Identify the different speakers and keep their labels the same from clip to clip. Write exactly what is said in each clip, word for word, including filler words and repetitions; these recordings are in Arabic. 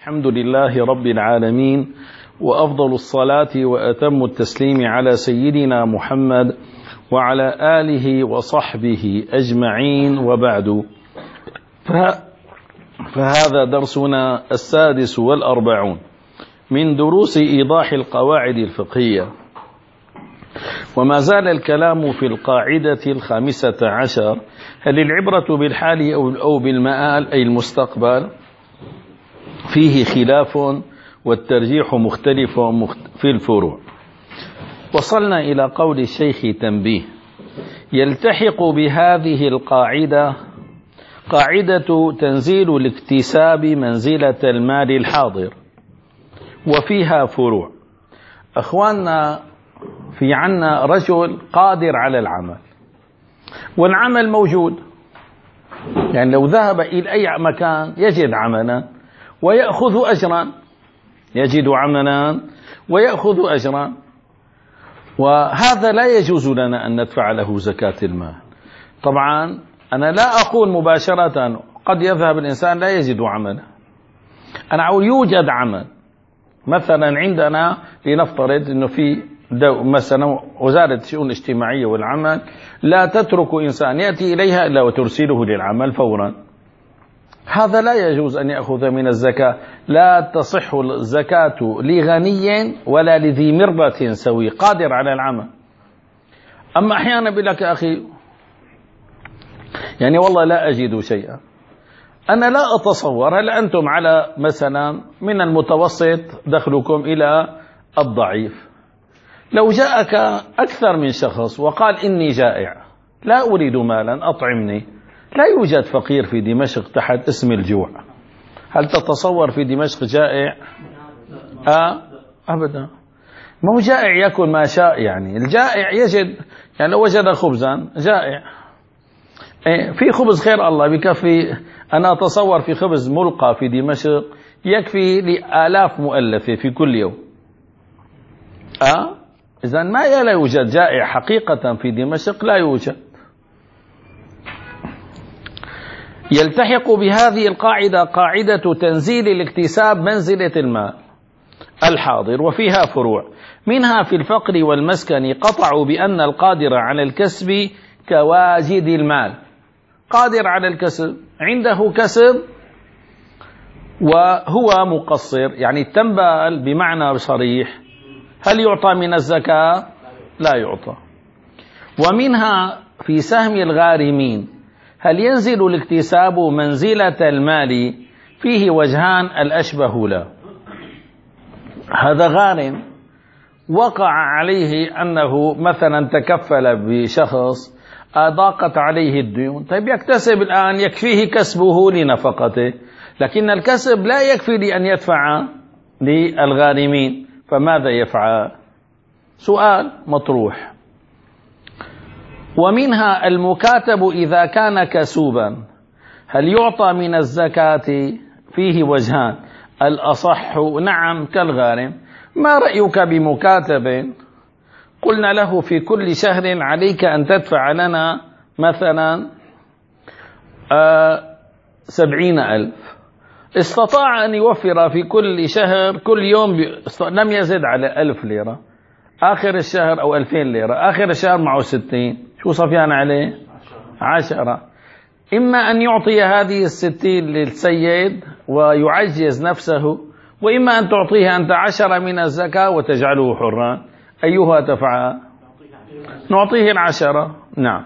Speaker 1: الحمد لله رب العالمين، وأفضل الصلاة وأتم التسليم على سيدنا محمد وعلى آله وصحبه أجمعين، وبعد، فهذا درسنا السادس والأربعون من دروس إيضاح القواعد الفقهية، وما زال الكلام في القاعدة الخامسة عشر: هل العبرة بالحال أو بالمآل أي المستقبل؟ فيه خلاف والترجيح مختلف في الفروع. وصلنا إلى قول الشيخ تنبيه: يلتحق بهذه القاعدة قاعدة تنزيل الاكتساب منزلة المال الحاضر، وفيها فروع. أخواننا، في عنا رجل قادر على العمل، والعمل موجود، يعني لو ذهب إلى أي مكان يجد عملا ويأخذ أجرا، يجد عملا ويأخذ أجرا، وهذا لا يجوز لنا أن ندفع له زكاة المال. طبعا أنا لا أقول مباشرة قد يذهب الإنسان لا يجد عملا، أنا أقول يوجد عمل. مثلا عندنا لنفترض أنه في مثلا وزارة الشؤون الاجتماعية والعمل لا تترك إنسان يأتي إليها إلا وترسله للعمل فورا، هذا لا يجوز أن يأخذ من الزكاة. لا تصح الزكاة لغني ولا لذي مرة سوي قادر على العمل. أما أحيانا بلك أخي يعني والله لا أجد شيئا، أنا لا أتصور، هل أنتم على مثلا من المتوسط دخلكم إلى الضعيف، لو جاءك أكثر من شخص وقال إني جائع لا أريد مالا أطعمني، لا يوجد فقير في دمشق تحت اسم الجوع. هل تتصور في دمشق جائع؟ آه أبدا، مو جائع يأكل ما شاء، يعني الجائع يجد، يعني لو وجد خبزا جائع. في خبز خير الله بكفي، أنا أتصور في خبز ملقى في دمشق يكفي لآلاف مؤلفة في كل يوم. أه؟ إذن ما لا يوجد جائع حقيقة في دمشق، لا يوجد. يلتحق بهذه القاعدة قاعدة تنزيل الاكتساب منزلة المال الحاضر، وفيها فروع. منها في الفقر والمسكن قطعوا بأن القادر على الكسب كواجد المال، قادر على الكسب، عنده كسب وهو مقصر، يعني التنبال بمعنى صريح، هل يعطى من الزكاة؟ لا يعطى. ومنها في سهم الغارمين، هل ينزل الاكتساب منزلة المال؟ فيه وجهان الأشبه له. هذا غارم وقع عليه أنه مثلا تكفل بشخص ضاقت عليه الديون، طيب يكتسب الآن يكفيه كسبه لنفقته، لكن الكسب لا يكفي لأن يدفع للغارمين، فماذا يفعل؟ سؤال مطروح. ومنها المكاتب إذا كان كسوبا، هل يعطى من الزكاة؟ فيه وجهان الأصح نعم كالغارم. ما رأيك بمكاتب قلنا له في كل شهر عليك أن تدفع لنا مثلا آه سبعين ألف، استطاع أن يوفر في كل شهر كل يوم لم يزد على ألف ليرة، آخر الشهر أو ألفين ليرة، آخر الشهر معه ستين، شو صفيان عليه؟ عشرة. إما أن يعطي هذه الستين للسيد ويعجز نفسه، وإما أن تعطيه أنت عشرة من الزكاة وتجعله حرا، أيها تفعل؟ نعطيه العشرة. نعم.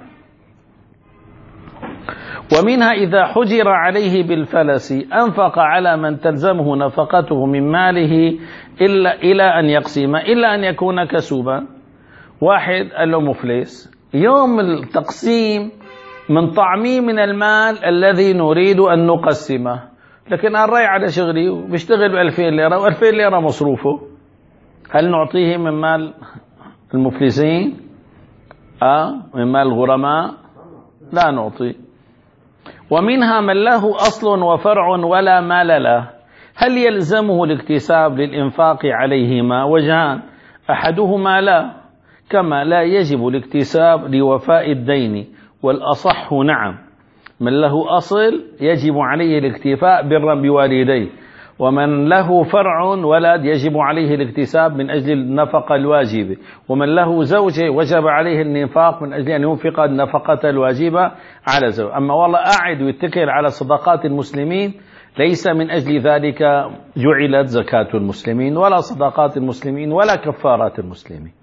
Speaker 1: ومنها إذا حجر عليه بالفلس أنفق على من تلزمه نفقته من ماله إلا إلى أن يقسم، إلا أن يكون كسوبا. واحد قال له مفلس، يوم التقسيم من طعمي من المال الذي نريد أن نقسمه، لكن الرأي على شغلي وبيشتغل بألفين ليرة وألفين ليرة مصروفه، هل نعطيه من مال المفلسين؟ آه من مال الغرماء؟ لا نعطي. ومنها من له أصل وفرع ولا مال له، هل يلزمه الاكتساب للإنفاق عليهما؟ وجهان، أحدهما لا، كما لا يجب الاكتساب لوفاء الدين، والأصح نعم، من له أصل يجب عليه الاكتفاء برا بوالديه، ومن له فرع ولد يجب عليه الاكتساب من أجل النفقة الواجبة، ومن له زوجة وجب عليه النفاق من أجل أن ينفق النفقة الواجبة على زوج. أما والله قاعد ويتكل على صدقات المسلمين، ليس من أجل ذلك جعلت زكاة المسلمين ولا صدقات المسلمين ولا كفارات المسلمين،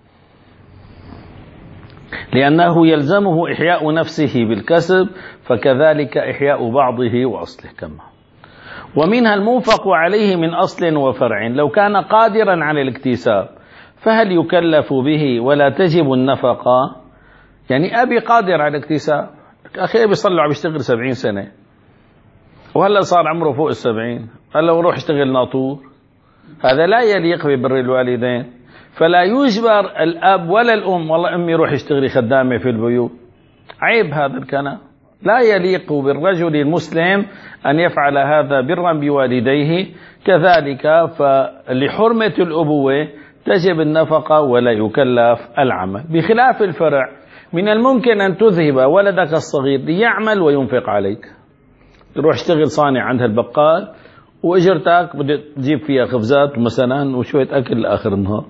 Speaker 1: لأنه يلزمه إحياء نفسه بالكسب، فكذلك إحياء بعضه وأصله كما. ومنها المنفق عليه من أصل وفرع، لو كان قادرا على الاكتساب فهل يكلف به ولا تجب النفقة؟ يعني أبي قادر على الاكتساب، أخي أبي صلى عم يشتغل سبعين سنة وهلا صار عمره فوق السبعين، هلا وروح يشتغل ناطور، هذا لا يليق ببر الوالدين. فلا يجبر الأب ولا الأم والله أمي روح اشتغلي خدامة في البيوت، عيب هذا الكلام، لا يليق بالرجل المسلم أن يفعل هذا برا بوالديه. كذلك فلحرمة الأبوة تجب النفقة ولا يكلف العمل، بخلاف الفرع. من الممكن أن تذهب ولدك الصغير ليعمل وينفق عليك، تروح اشتغل صانع عند البقال وإجرتك بدك تجيب فيها خبزات مثلا وشوية أكل لآخر النهار.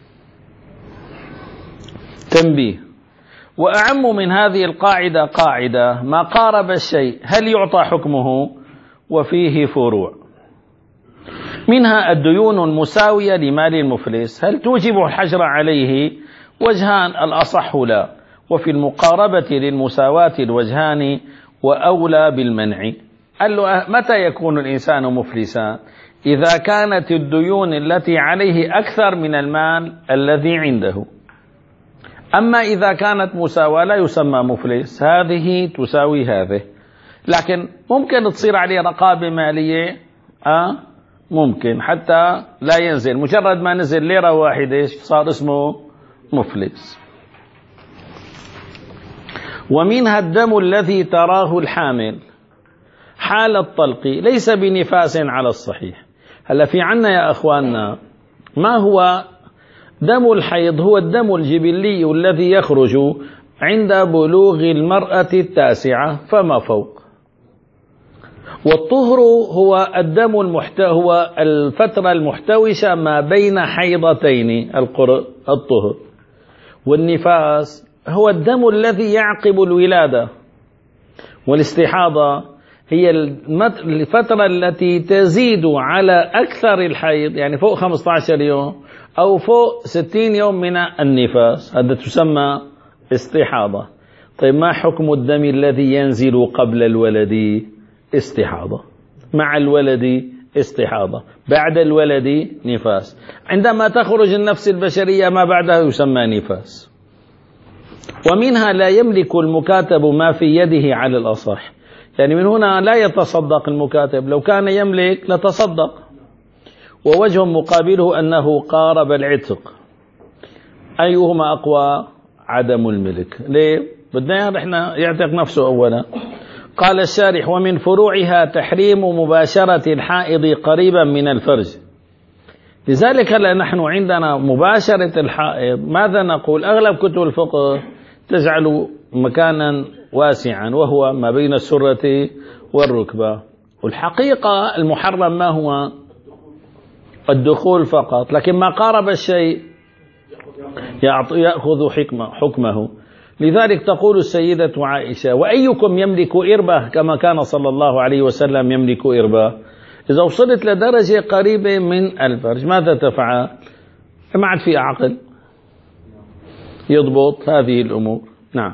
Speaker 1: تنبيه: وأعم من هذه القاعدة قاعدة ما قارب الشيء هل يعطى حكمه، وفيه فروع. منها الديون المساوية لمال المفلس، هل توجب الحجر عليه؟ وجهان، الأصح لا، وفي المقاربة للمساواة الوجهان وأولى بالمنع. قال له متى يكون الإنسان مفلسا؟ إذا كانت الديون التي عليه أكثر من المال الذي عنده. أما إذا كانت مساواة لا يسمى مفلس، هذه تساوي هذه، لكن ممكن تصير عليه رقابة مالية، أه؟ ممكن حتى لا ينزل، مجرد ما نزل ليرة واحدة صار اسمه مفلس. ومنها الدم الذي تراه الحامل حال الطلق ليس بنفاس على الصحيح. هلا في عنا يا أخواننا ما هو دم الحيض؟ هو الدم الجبلي الذي يخرج عند بلوغ المرأة التاسعة فما فوق. والطهر هو الدم المحت... هو الفترة المحتوشة ما بين حيضتين، الطهر. والنفاس هو الدم الذي يعقب الولادة. والاستحاضة هي الفترة التي تزيد على أكثر الحيض، يعني فوق خمسة عشر يوم أو فوق ستين يوم من النفاس، هذا تسمى استحاضة. طيب ما حكم الدم الذي ينزل قبل الولد؟ استحاضة. مع الولد استحاضة، بعد الولد نفاس. عندما تخرج النفس البشرية ما بعدها يسمى نفاس. ومنها لا يملك المكاتب ما في يده على الأصح، يعني من هنا لا يتصدق المكاتب، لو كان يملك لتصدق. ووجه مقابله أنه قارب العتق. أيهما أقوى؟ عدم الملك. ليه؟ بدنا احنا يعتق نفسه أولا. قال الشارح: ومن فروعها تحريم مباشرة الحائض قريبا من الفرج. لذلك نحن عندنا مباشرة الحائض ماذا نقول؟ أغلب كتب الفقه تجعل مكانا واسعا وهو ما بين السرة والركبة. والحقيقة المحرم ما هو؟ الدخول فقط، لكن ما قارب الشيء يأخذ حكمه, حكمه. لذلك تقول السيدة عائشة: وأيكم يملك إربة كما كان صلى الله عليه وسلم يملك إربة؟ إذا وصلت لدرجة قريبة من الفرج ماذا تفعل؟ ما عاد في عقل يضبط هذه الأمور. نعم.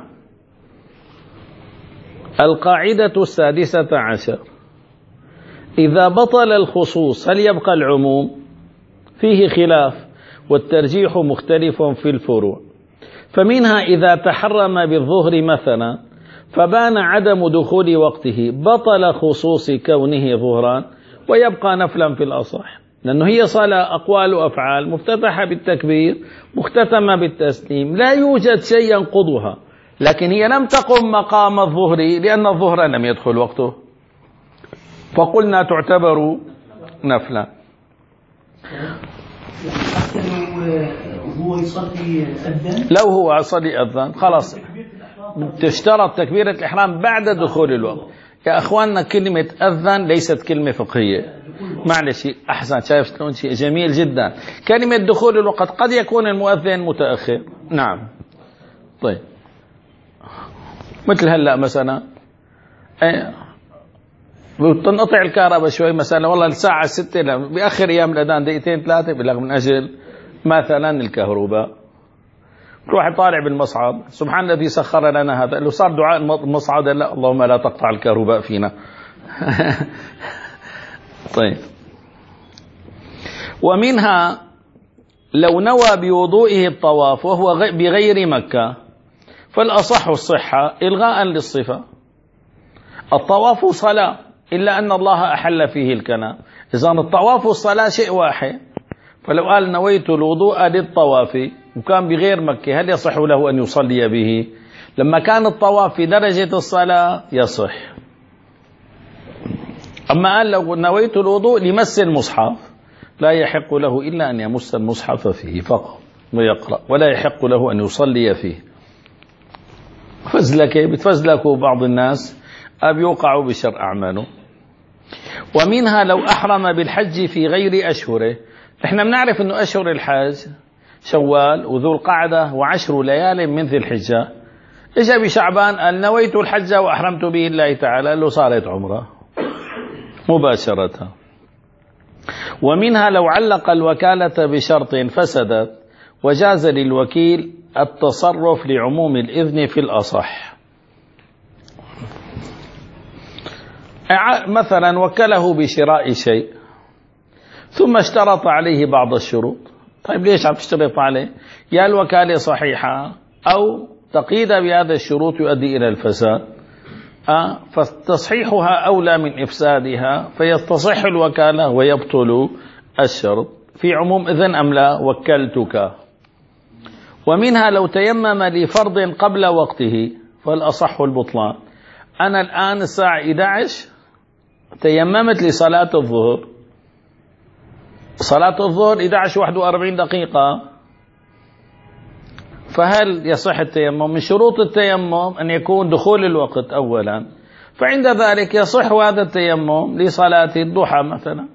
Speaker 1: القاعدة السادسة عشر: إذا بطل الخصوص هل يبقى العموم؟ فيه خلاف، والترجيح مختلف في الفروع. فمنها إذا تحرم بالظهر مثلا فبان عدم دخول وقته بطل خصوص كونه ظهرا ويبقى نفلا في الأصح، لأنه هي صلاة أقوال وأفعال مفتتحة بالتكبير مختتمة بالتسليم، لا يوجد شيء ينقضها، لكن هي لم تقم مقام الظهر لأن الظهر لم يدخل وقته، فقلنا تعتبر نفلا.
Speaker 2: هو يصلي أذان؟
Speaker 1: لو هو يصلي أذان خلاص تشترط تكبيرة الإحرام بعد دخول الوقت. يا أخواننا كلمة أذن ليست كلمة فقهية، معلش أحسن، شايف شلون شيء جميل جدا. كلمة دخول الوقت قد يكون المؤذن متأخر، نعم. طيب مثل هلأ مثلا ايه بتنقطع الكهرباء شوي مثلا، والله الساعة ستة بأخر أيام الأذان دقيقتين ثلاثة بلغ من أجل مثلا الكهرباء. روح طالع بالمصعد، سبحان الذي سخر لنا هذا، لو صار دعاء المصعد لا اللهم لا تقطع الكهرباء فينا. طيب ومنها لو نوى بوضوئه الطواف وهو بغير مكة فالأصح الصحة إلغاء للصفة. الطواف صلاة إلا أن الله أحل فيه الكلام، إذن الطواف والصلاة شيء واحد. فلو قال نويت الوضوء للطواف وكان بغير مكة هل يصح له أن يصلي به؟ لما كان الطواف في درجة الصلاة يصح. أما قال لو نويت الوضوء لمس المصحف لا يحق له إلا أن يمس المصحف فيه فقط ويقرأ، ولا يحق له أن يصلي فيه. فزلك بتفزلكوا بعض الناس أب يوقعوا بشر أعماله. ومنها لو أحرم بالحج في غير أشهره. احنا بنعرف أنه أشهر الحج شوال وذو القعدة وعشر ليال من ذي الحجة. إجا بشعبان قال نويت الحج وأحرمت به الله تعالى، له صارت عمره مباشرة. ومنها لو علق الوكالة بشرط فسدت وجاز للوكيل التصرف لعموم الإذن في الأصح. مثلا وكله بشراء شيء ثم اشترط عليه بعض الشروط. طيب ليش عم تشترط عليه؟ يا الوكالة صحيحة أو تقييد بهذا الشروط يؤدي إلى الفساد، أه فتصحيحها أولى من إفسادها، فيستصح الوكالة ويبطل الشرط في عموم إذن أم لا وكلتك. ومنها لو تيمم لفرض قبل وقته فالأصح البطلان. أنا الآن الساعة إحدى عشر تيممت لصلاة الظهر، صلاة الظهر إحدى عشر واحد وأربعين دقيقة، فهل يصح التيمم؟ من شروط التيمم أن يكون دخول الوقت أولا، فعند ذلك يصح هذا التيمم لصلاة الضحى مثلا.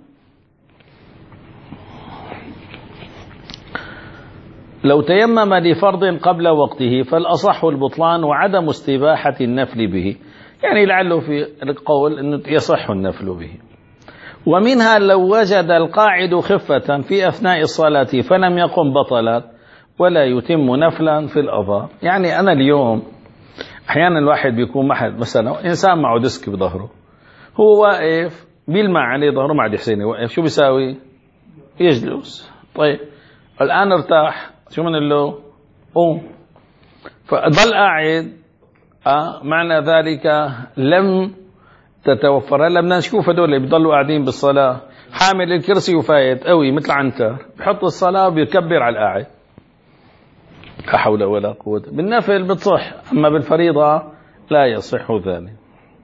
Speaker 1: لو تيمم لفرض قبل وقته فالأصح البطلان وعدم استباحة النفل به، يعني لعله في القول أنه يصح النفل به. ومنها لو وجد القاعد خفة في أثناء الصلاة فلم يقم بطلت ولا يتم نفلا في الأظهر. يعني أنا اليوم أحيانا الواحد بيكون محل مثلا إنسان معه ديسك بظهره، هو واقف بيلمع عليه ظهره ما عاد يحسن يوقف، شو بيساوي؟ يجلس. طيب الآن ارتاح، شو من له؟ قوم. فضل قاعد، آه معنى ذلك لم تتوفر. هلا بدنا نشوف هدول اللي بيضلوا قاعدين بالصلاة حامل الكرسي وفايت قوي مثل عنتر، بحط الصلاة وبيكبر على القاعد، لا حول ولا قوة. بالنفل بتصح، أما بالفريضة لا يصح ذلك.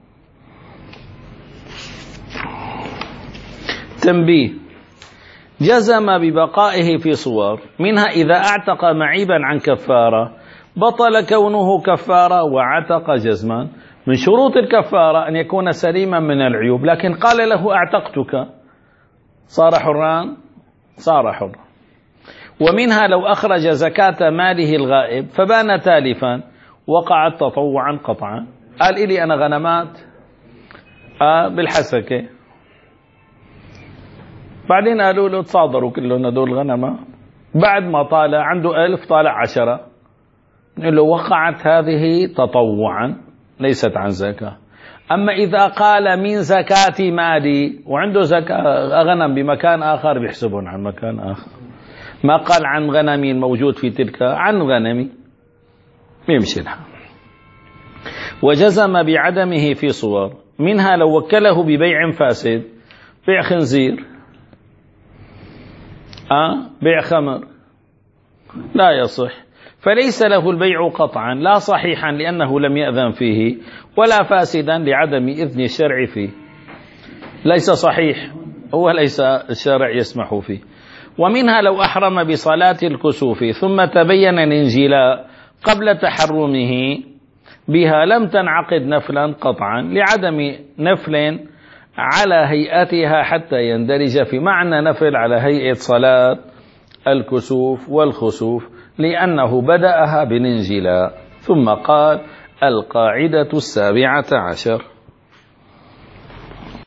Speaker 1: تنبيه: جزم ببقائه في صور، منها إذا أعتق معيبا عن كفارة بطل كونه كفارة وعتق جزما. من شروط الكفارة أن يكون سليما من العيوب، لكن قال له أعتقتك صار حران، صار حر. ومنها لو أخرج زكاة ماله الغائب فبان تالفا وقع تطوعا قطعا. قال إلي أنا غنمات آه بالحسكة، بعدين قالوا له تصادروا كلهم هدول غنمة، بعد ما طالع عنده ألف طالع عشرة، نقول له وقعت هذه تطوعا ليست عن زكاة. أما إذا قال من زكاة مالي وعنده زكاة غنم بمكان آخر بيحسبون عن مكان آخر، ما قال عن غنمي الموجود في تلك، عن غنمي بيمشي الحال. وجزم بعدمه في صور، منها لو وكله ببيع فاسد، بيع خنزير، أه؟ بيع خمر، لا يصح، فليس له البيع قطعا، لا صحيحا لأنه لم يأذن فيه، ولا فاسدا لعدم إذن الشرع فيه. ليس صحيح، هو ليس الشرع يسمح فيه. ومنها لو أحرم بصلاة الكسوف ثم تبين الانجلاء قبل تحرمه بها لم تنعقد نفلا قطعا لعدم نفل على هيئتها حتى يندرج في معنى نفل على هيئة صلاة الكسوف والخسوف، لأنه بدأها بالانجلاء. ثم قال: القاعدة السابعة عشر.